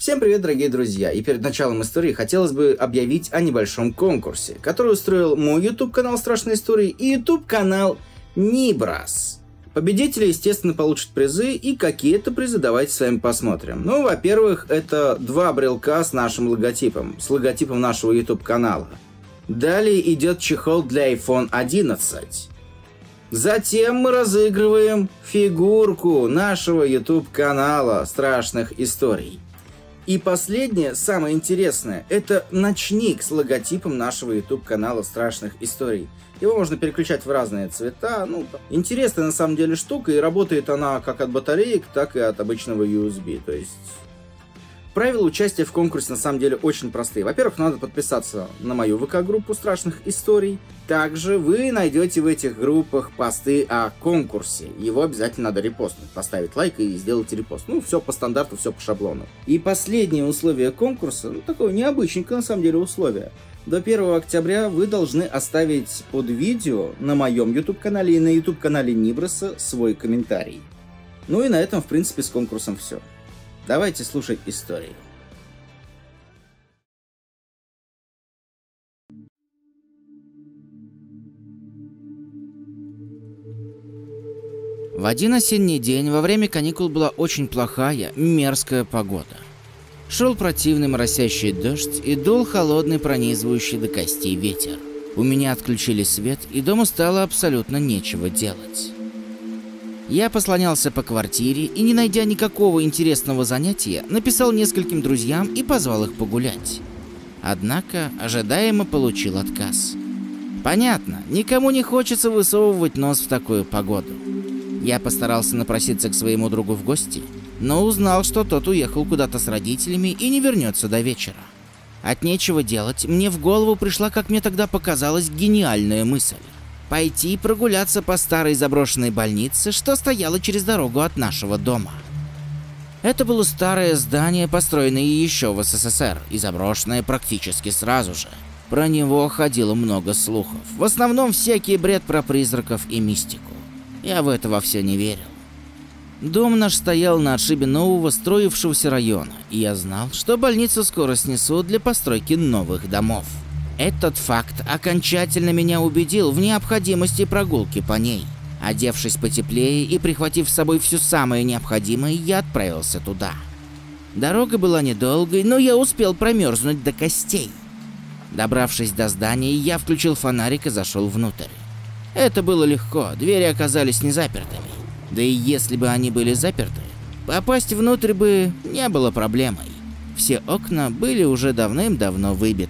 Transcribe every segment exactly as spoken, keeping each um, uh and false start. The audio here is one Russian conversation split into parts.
Всем привет, дорогие друзья, и перед началом истории хотелось бы объявить о небольшом конкурсе, который устроил мой YouTube-канал Страшные Истории и YouTube-канал Нибрас. Победители, естественно, получат призы, и какие-то призы давайте с вами посмотрим. Ну, во-первых, это два брелка с нашим логотипом, с логотипом нашего YouTube-канала. Далее идет чехол для айфон одиннадцать. Затем мы разыгрываем фигурку нашего YouTube-канала Страшных Историй. И последнее, самое интересное, это ночник с логотипом нашего YouTube-канала Страшных Историй. Его можно переключать в разные цвета. Ну, интересная на самом деле штука, и работает она как от батареек, так и от обычного ю эс би. То есть правила участия в конкурсе на самом деле очень простые. Во-первых, надо подписаться на мою ВК-группу Страшных Историй. Также вы найдете в этих группах посты о конкурсе. Его обязательно надо репостнуть, поставить лайк и сделать репост. Ну, все по стандарту, все по шаблону. И последнее условие конкурса, ну, такое необычненькое на самом деле условие. До первого октября вы должны оставить под видео на моем YouTube-канале и на YouTube-канале Нибраса свой комментарий. Ну и на этом, в принципе, с конкурсом все. Давайте слушать историю. В один осенний день во время каникул была очень плохая, мерзкая погода. Шел противный моросящий дождь и дул холодный, пронизывающий до костей ветер. У меня отключили свет, и дома стало абсолютно нечего делать. Я послонялся по квартире и, не найдя никакого интересного занятия, написал нескольким друзьям и позвал их погулять. Однако ожидаемо получил отказ. Понятно, никому не хочется высовывать нос в такую погоду. Я постарался напроситься к своему другу в гости, но узнал, что тот уехал куда-то с родителями и не вернется до вечера. От нечего делать, мне в голову пришла, как мне тогда показалась, гениальная мысль. Пойти прогуляться по старой заброшенной больнице, что стояла через дорогу от нашего дома. Это было старое здание, построенное еще в эс эс эс эр, и заброшенное практически сразу же. Про него ходило много слухов, в основном всякий бред про призраков и мистику. Я в это вовсе не верил. Дом наш стоял на отшибе нового строившегося района, и я знал, что больницу скоро снесут для постройки новых домов. Этот факт окончательно меня убедил в необходимости прогулки по ней. Одевшись потеплее и прихватив с собой все самое необходимое, я отправился туда. Дорога была недолгой, но я успел промерзнуть до костей. Добравшись до здания, я включил фонарик и зашел внутрь. Это было легко, двери оказались не запертыми. Да и если бы они были заперты, попасть внутрь бы не было проблемой. Все окна были уже давным-давно выбиты.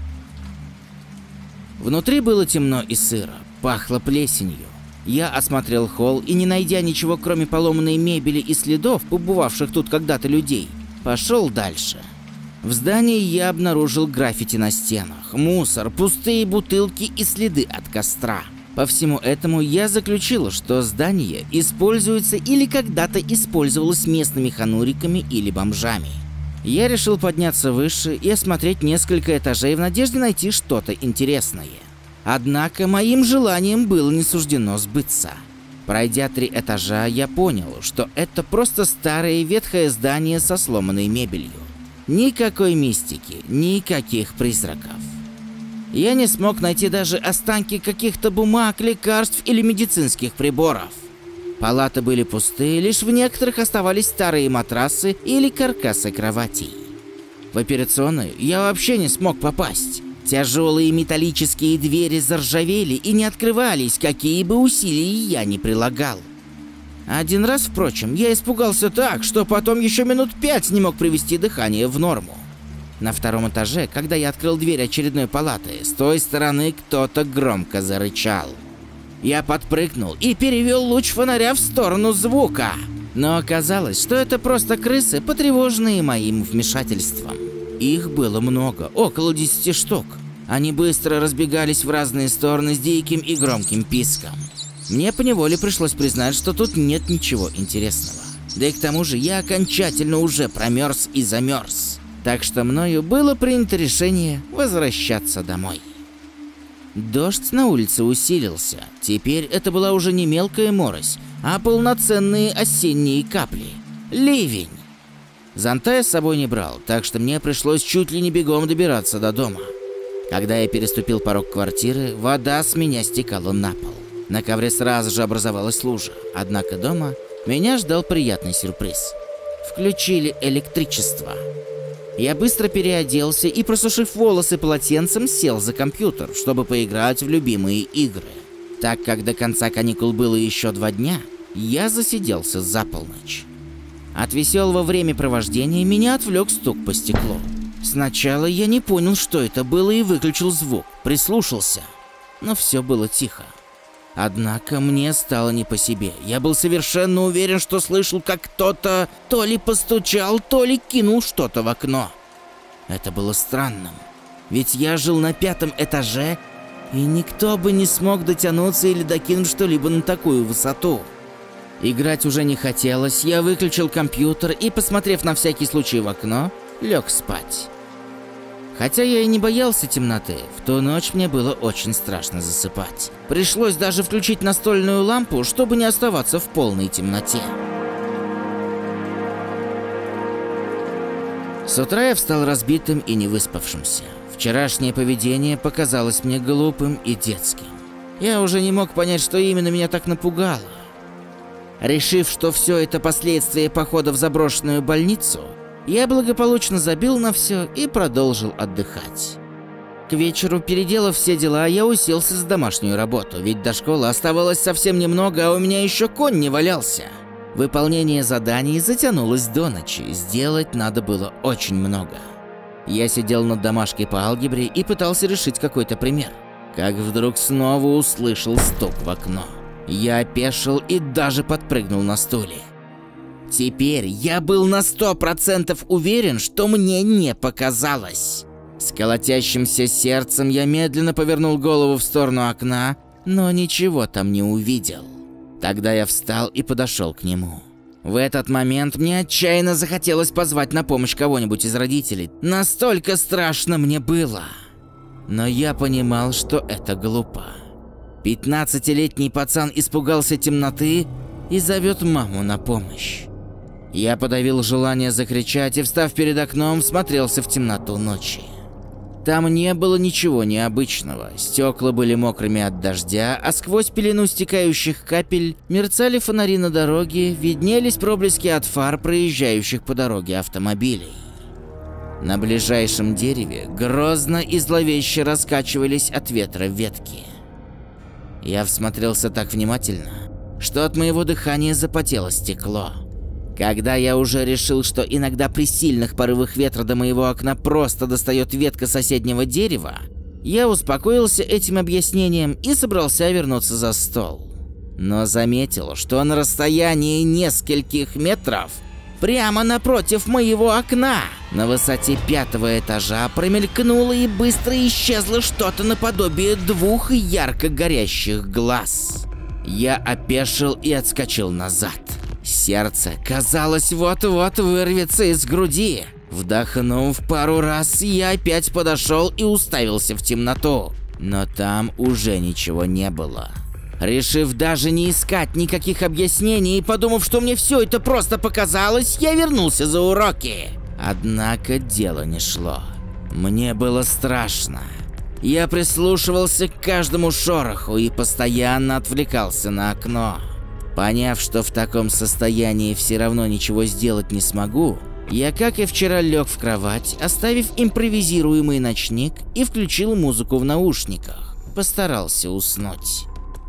Внутри было темно и сыро, пахло плесенью. Я осмотрел холл и, не найдя ничего, кроме поломанной мебели и следов, побывавших тут когда-то людей, пошел дальше. В здании я обнаружил граффити на стенах, мусор, пустые бутылки и следы от костра. По всему этому я заключил, что здание используется или когда-то использовалось местными хануриками или бомжами. Я решил подняться выше и осмотреть несколько этажей в надежде найти что-то интересное. Однако моим желанием было не суждено сбыться. Пройдя три этажа, я понял, что это просто старое ветхое здание со сломанной мебелью. Никакой мистики, никаких призраков. Я не смог найти даже останки каких-то бумаг, лекарств или медицинских приборов. Палаты были пустые, лишь в некоторых оставались старые матрасы или каркасы кроватей. В операционную я вообще не смог попасть. Тяжелые металлические двери заржавели и не открывались, какие бы усилия я ни прилагал. Один раз, впрочем, я испугался так, что потом еще минут пять не мог привести дыхание в норму. На втором этаже, когда я открыл дверь очередной палаты, с той стороны кто-то громко зарычал. Я подпрыгнул и перевел луч фонаря в сторону звука. Но оказалось, что это просто крысы, потревоженные моим вмешательством. Их было много, около десяти штук. Они быстро разбегались в разные стороны с диким и громким писком. Мне поневоле пришлось признать, что тут нет ничего интересного. Да и к тому же я окончательно уже промерз и замерз. Так что мною было принято решение возвращаться домой. Дождь на улице усилился. Теперь это была уже не мелкая морось, а полноценные осенние капли. Ливень. Зонта я с собой не брал, так что мне пришлось чуть ли не бегом добираться до дома. Когда я переступил порог квартиры, вода с меня стекала на пол. На ковре сразу же образовалась лужа, однако дома меня ждал приятный сюрприз. Включили электричество. Я быстро переоделся и, просушив волосы полотенцем, сел за компьютер, чтобы поиграть в любимые игры. Так как до конца каникул было еще два дня, я засиделся за полночь. От веселого времяпровождения меня отвлек стук по стеклу. Сначала я не понял, что это было, и выключил звук, прислушался. Но все было тихо. Однако мне стало не по себе. Я был совершенно уверен, что слышал, как кто-то то ли постучал, то ли кинул что-то в окно. Это было странным. Ведь я жил на пятом этаже, и никто бы не смог дотянуться или докинуть что-либо на такую высоту. Играть уже не хотелось, я выключил компьютер и, посмотрев на всякий случай в окно, лег спать. Хотя я и не боялся темноты, в ту ночь мне было очень страшно засыпать. Пришлось даже включить настольную лампу, чтобы не оставаться в полной темноте. С утра я встал разбитым и невыспавшимся. Вчерашнее поведение показалось мне глупым и детским. Я уже не мог понять, что именно меня так напугало. Решив, что все это последствия похода в заброшенную больницу, я благополучно забил на все и продолжил отдыхать. К вечеру, переделав все дела, я уселся за домашнюю работу, ведь до школы оставалось совсем немного, а у меня еще конь не валялся. Выполнение заданий затянулось до ночи, сделать надо было очень много. Я сидел над домашкой по алгебре и пытался решить какой-то пример, как вдруг снова услышал стук в окно. Я опешил и даже подпрыгнул на стуле. Теперь я был на сто процентов уверен, что мне не показалось. С колотящимся сердцем я медленно повернул голову в сторону окна, но ничего там не увидел. Тогда я встал и подошел к нему. В этот момент мне отчаянно захотелось позвать на помощь кого-нибудь из родителей. Настолько страшно мне было. Но я понимал, что это глупо. пятнадцатилетний пацан испугался темноты и зовет маму на помощь. Я подавил желание закричать и, встав перед окном, всмотрелся в темноту ночи. Там не было ничего необычного. Стекла были мокрыми от дождя, а сквозь пелену стекающих капель мерцали фонари на дороге, виднелись проблески от фар проезжающих по дороге автомобилей. На ближайшем дереве грозно и зловеще раскачивались от ветра ветки. Я всмотрелся так внимательно, что от моего дыхания запотело стекло. Когда я уже решил, что иногда при сильных порывах ветра до моего окна просто достает ветка соседнего дерева, я успокоился этим объяснением и собрался вернуться за стол. Но заметил, что на расстоянии нескольких метров, прямо напротив моего окна, на высоте пятого этажа, промелькнуло и быстро исчезло что-то наподобие двух ярко горящих глаз. Я опешил и отскочил назад. Сердце, казалось, вот-вот вырвется из груди. Вдохнув пару раз, я опять подошел и уставился в темноту. Но там уже ничего не было. Решив даже не искать никаких объяснений и подумав, что мне все это просто показалось, я вернулся за уроки. Однако дело не шло. Мне было страшно. Я прислушивался к каждому шороху и постоянно отвлекался на окно. Поняв, что в таком состоянии все равно ничего сделать не смогу, я, как и вчера, лег в кровать, оставив импровизируемый ночник, и включил музыку в наушниках. Постарался уснуть.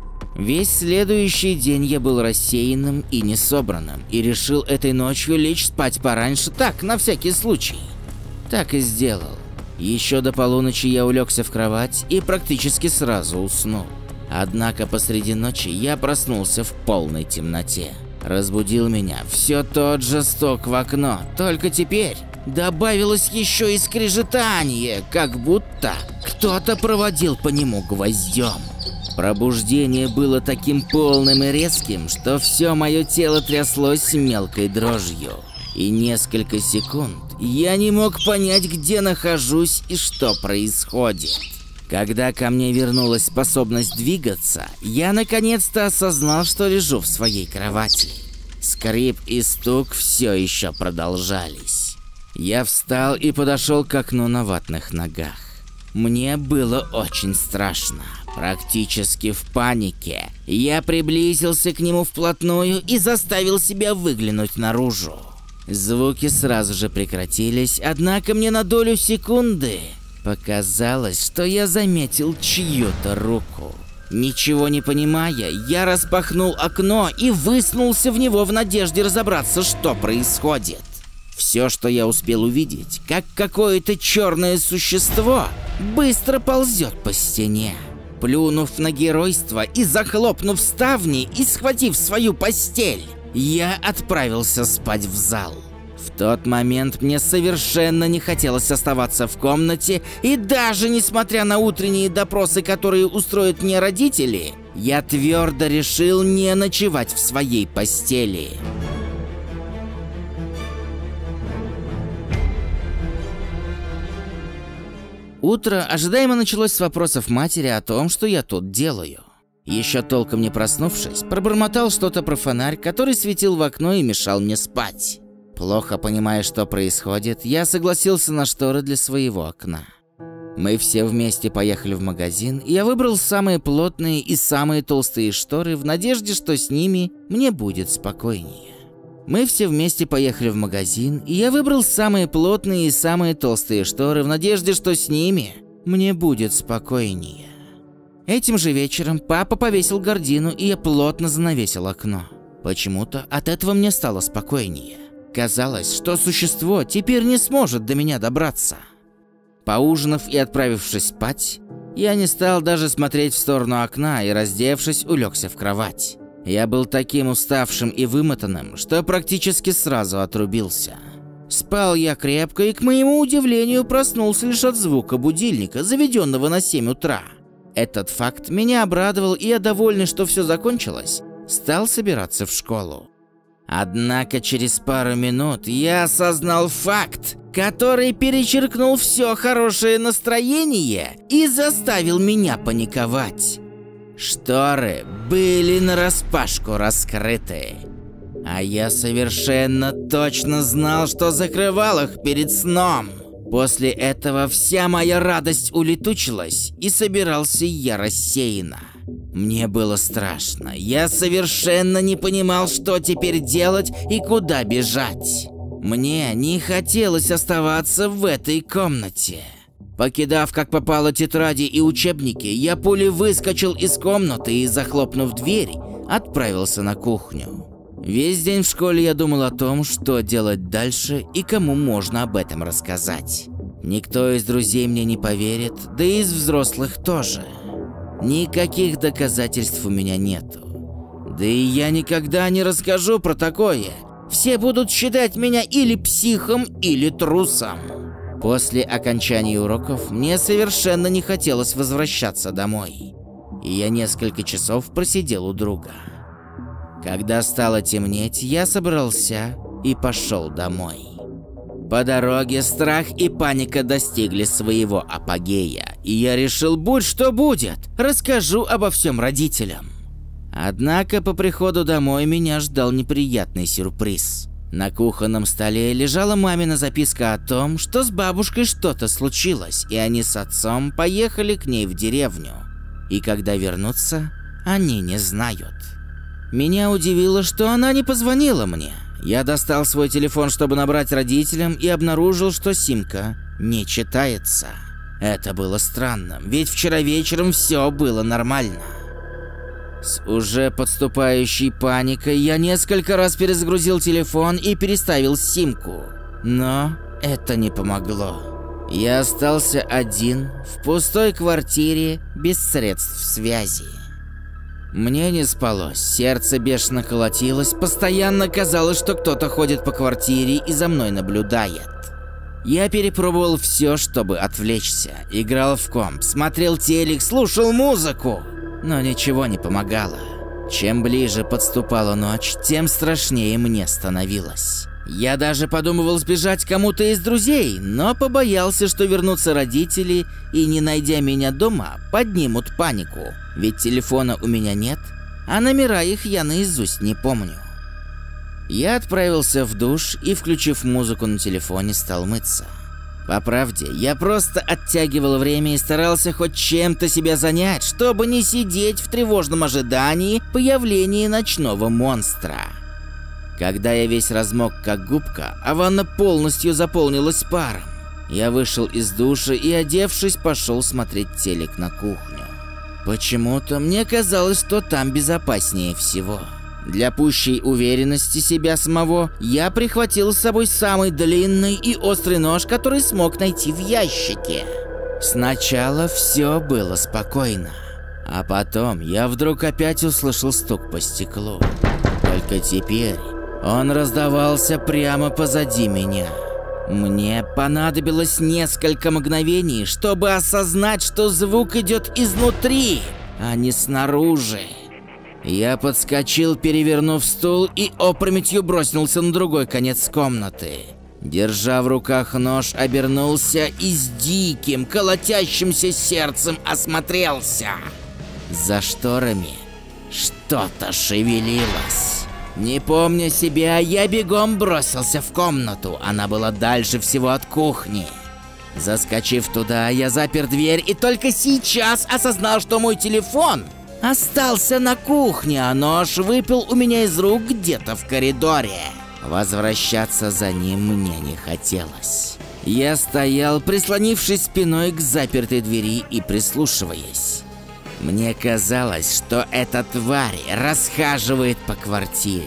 Весь следующий день я был рассеянным и несобранным, и решил этой ночью лечь спать пораньше, так, на всякий случай. Так и сделал. Еще до полуночи я улегся в кровать и практически сразу уснул. Однако посреди ночи я проснулся в полной темноте. Разбудил меня все тот же стук в окно, только теперь добавилось еще и скрежетание, как будто кто-то проводил по нему гвоздем. Пробуждение было таким полным и резким, что все мое тело тряслось мелкой дрожью. И несколько секунд я не мог понять, где нахожусь и что происходит. Когда ко мне вернулась способность двигаться, я наконец-то осознал, что лежу в своей кровати. Скрип и стук все еще продолжались. Я встал и подошел к окну на ватных ногах. Мне было очень страшно, практически в панике. Я приблизился к нему вплотную и заставил себя выглянуть наружу. Звуки сразу же прекратились, однако мне на долю секунды показалось, что я заметил чью-то руку. Ничего не понимая, я распахнул окно и высунулся в него в надежде разобраться, что происходит. Все, что я успел увидеть, как какое-то черное существо быстро ползет по стене. Плюнув на геройство и захлопнув ставни и схватив свою постель, я отправился спать в зал. В тот момент мне совершенно не хотелось оставаться в комнате, и даже несмотря на утренние допросы, которые устроят мне родители, я твердо решил не ночевать в своей постели. Утро ожидаемо началось с вопросов матери о том, что я тут делаю. Еще толком не проснувшись, пробормотал что-то про фонарь, который светил в окно и мешал мне спать. Плохо понимая, что происходит, я согласился на шторы для своего окна. Мы все вместе поехали в магазин, и я выбрал самые плотные и самые толстые шторы в надежде, что с ними мне будет спокойнее. Мы все вместе поехали в магазин, и я выбрал самые плотные и самые толстые шторы в надежде, что с ними мне будет спокойнее. Этим же вечером папа повесил гардину, и я плотно занавесил окно. Почему-то от этого мне стало спокойнее. Казалось, что существо теперь не сможет до меня добраться. Поужинав и отправившись спать, я не стал даже смотреть в сторону окна и, раздевшись, улегся в кровать. Я был таким уставшим и вымотанным, что практически сразу отрубился. Спал я крепко и, к моему удивлению, проснулся лишь от звука будильника, заведенного на семь утра. Этот факт меня обрадовал, и я, довольный, что все закончилось, стал собираться в школу. Однако через пару минут я осознал факт, который перечеркнул все хорошее настроение и заставил меня паниковать. Шторы были нараспашку раскрыты, а я совершенно точно знал, что закрывал их перед сном. После этого вся моя радость улетучилась, и собирался я рассеянно. Мне было страшно, я совершенно не понимал, что теперь делать и куда бежать. Мне не хотелось оставаться в этой комнате. Покидав как попало тетради и учебники, я пулей выскочил из комнаты и, захлопнув дверь, отправился на кухню. Весь день в школе я думал о том, что делать дальше и кому можно об этом рассказать. Никто из друзей мне не поверит, да и из взрослых тоже. Никаких доказательств у меня нету. Да и я никогда не расскажу про такое. Все будут считать меня или психом, или трусом. После окончания уроков мне совершенно не хотелось возвращаться домой, и я несколько часов просидел у друга. Когда стало темнеть, я собрался и пошел домой. По дороге страх и паника достигли своего апогея, и я решил, будь что будет, расскажу обо всем родителям. Однако по приходу домой меня ждал неприятный сюрприз. На кухонном столе лежала мамина записка о том, что с бабушкой что-то случилось, и они с отцом поехали к ней в деревню. И когда вернутся, они не знают. Меня удивило, что она не позвонила мне. Я достал свой телефон, чтобы набрать родителям, и обнаружил, что симка не читается. Это было странно, ведь вчера вечером все было нормально. С уже подступающей паникой я несколько раз перезагрузил телефон и переставил симку. Но это не помогло. Я остался один в пустой квартире без средств связи. Мне не спалось, сердце бешено колотилось, постоянно казалось, что кто-то ходит по квартире и за мной наблюдает. Я перепробовал все, чтобы отвлечься. Играл в комп, смотрел телек, слушал музыку. Но ничего не помогало. Чем ближе подступала ночь, тем страшнее мне становилось. Я даже подумывал сбежать кому-то из друзей, но побоялся, что вернутся родители и, не найдя меня дома, поднимут панику. Ведь телефона у меня нет, а номера их я наизусть не помню. Я отправился в душ и, включив музыку на телефоне, стал мыться. По правде, я просто оттягивал время и старался хоть чем-то себя занять, чтобы не сидеть в тревожном ожидании появления ночного монстра. Когда я весь размок как губка, а ванна полностью заполнилась паром, я вышел из душа и, одевшись, пошел смотреть телек на кухню. Почему-то мне казалось, что там безопаснее всего. Для пущей уверенности себя самого, я прихватил с собой самый длинный и острый нож, который смог найти в ящике. Сначала все было спокойно, а потом я вдруг опять услышал стук по стеклу. Только теперь он раздавался прямо позади меня. Мне понадобилось несколько мгновений, чтобы осознать, что звук идет изнутри, а не снаружи. Я подскочил, перевернув стул, и опрометью бросился на другой конец комнаты. Держа в руках нож, обернулся и с диким, колотящимся сердцем осмотрелся. За шторами что-то шевелилось. Не помня себя, я бегом бросился в комнату. Она была дальше всего от кухни. Заскочив туда, я запер дверь и только сейчас осознал, что мой телефон остался на кухне, а нож выпал у меня из рук где-то в коридоре. Возвращаться за ним мне не хотелось. Я стоял, прислонившись спиной к запертой двери и прислушиваясь. Мне казалось, что эта тварь расхаживает по квартире.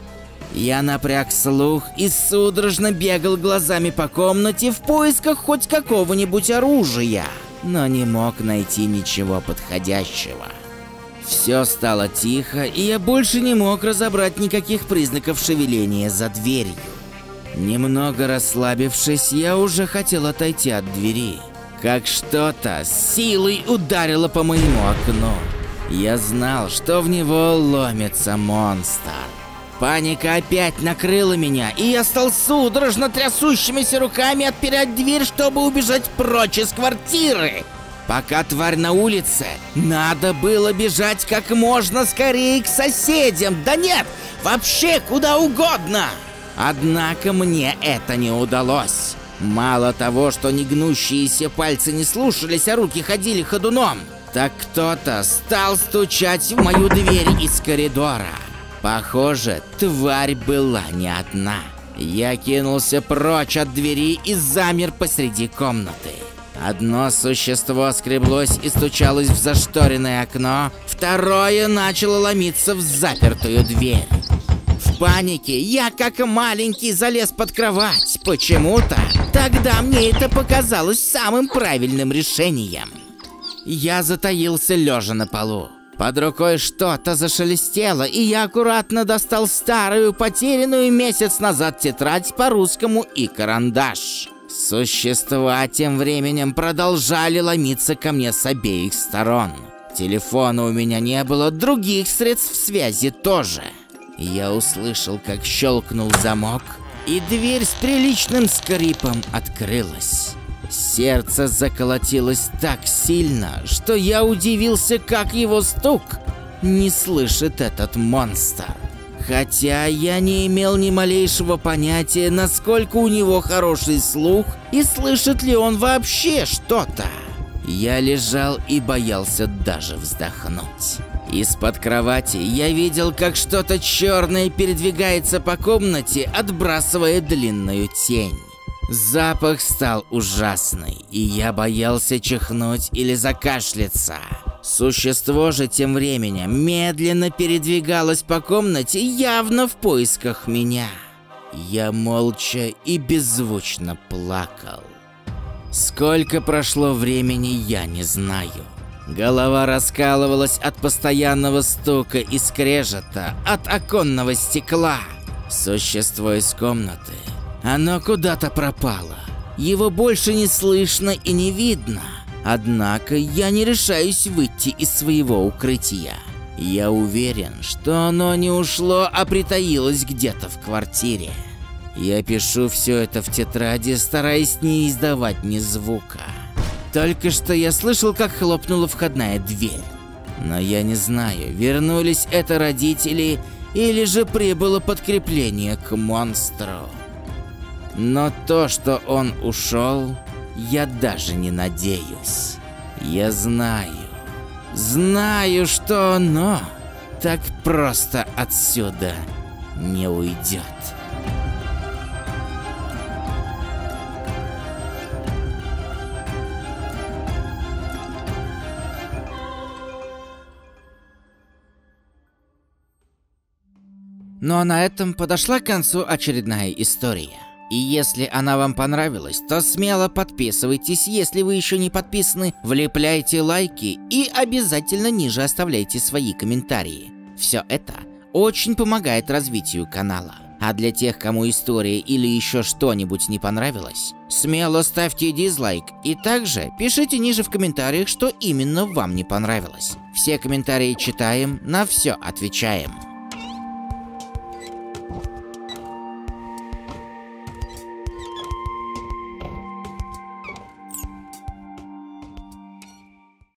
Я напряг слух и судорожно бегал глазами по комнате в поисках хоть какого-нибудь оружия, но не мог найти ничего подходящего. Все стало тихо, и я больше не мог разобрать никаких признаков шевеления за дверью. Немного расслабившись, я уже хотел отойти от двери, как что-то с силой ударило по моему окну. Я знал, что в него ломится монстр. Паника опять накрыла меня, и я стал судорожно трясущимися руками отпирать дверь, чтобы убежать прочь из квартиры. Пока тварь на улице, надо было бежать как можно скорее к соседям. Да нет, вообще куда угодно. Однако мне это не удалось. Мало того, что негнущиеся пальцы не слушались, а руки ходили ходуном, так кто-то стал стучать в мою дверь из коридора. Похоже, тварь была не одна. Я кинулся прочь от двери и замер посреди комнаты. Одно существо скреблось и стучалось в зашторенное окно, второе начало ломиться в запертую дверь. В панике я, как маленький, залез под кровать. Почему-то тогда мне это показалось самым правильным решением. Я затаился лежа на полу. Под рукой что-то зашелестело, и я аккуратно достал старую, потерянную месяц назад тетрадь по-русскому и карандаш. Существа тем временем продолжали ломиться ко мне с обеих сторон. Телефона у меня не было, других средств связи тоже. Я услышал, как щелкнул замок, и дверь с приличным скрипом открылась. Сердце заколотилось так сильно, что я удивился, как его стук не слышит этот монстр. Хотя я не имел ни малейшего понятия, насколько у него хороший слух и слышит ли он вообще что-то. Я лежал и боялся даже вздохнуть. Из-под кровати я видел, как что-то черное передвигается по комнате, отбрасывая длинную тень. Запах стал ужасный, и я боялся чихнуть или закашляться. Существо же тем временем медленно передвигалось по комнате, явно в поисках меня. Я молча и беззвучно плакал. Сколько прошло времени, я не знаю. Голова раскалывалась от постоянного стука и скрежета от оконного стекла. Существо из комнаты, оно куда-то пропало. Его больше не слышно и не видно. Однако я не решаюсь выйти из своего укрытия. Я уверен, что оно не ушло, а притаилось где-то в квартире. Я пишу все это в тетради, стараясь не издавать ни звука. Только что я слышал, как хлопнула входная дверь. Но я не знаю, вернулись это родители Или же прибыло подкрепление к монстру. Но то, что он ушел, я даже не надеюсь. Я знаю, знаю, что оно так просто отсюда не уйдет. Ну а на этом подошла к концу очередная история. И если она вам понравилась, то смело подписывайтесь, если вы еще не подписаны, влепляйте лайки и обязательно ниже оставляйте свои комментарии. Все это очень помогает развитию канала. А для тех, кому история или еще что-нибудь не понравилось, смело ставьте дизлайк и также пишите ниже в комментариях, что именно вам не понравилось. Все комментарии читаем, на все отвечаем.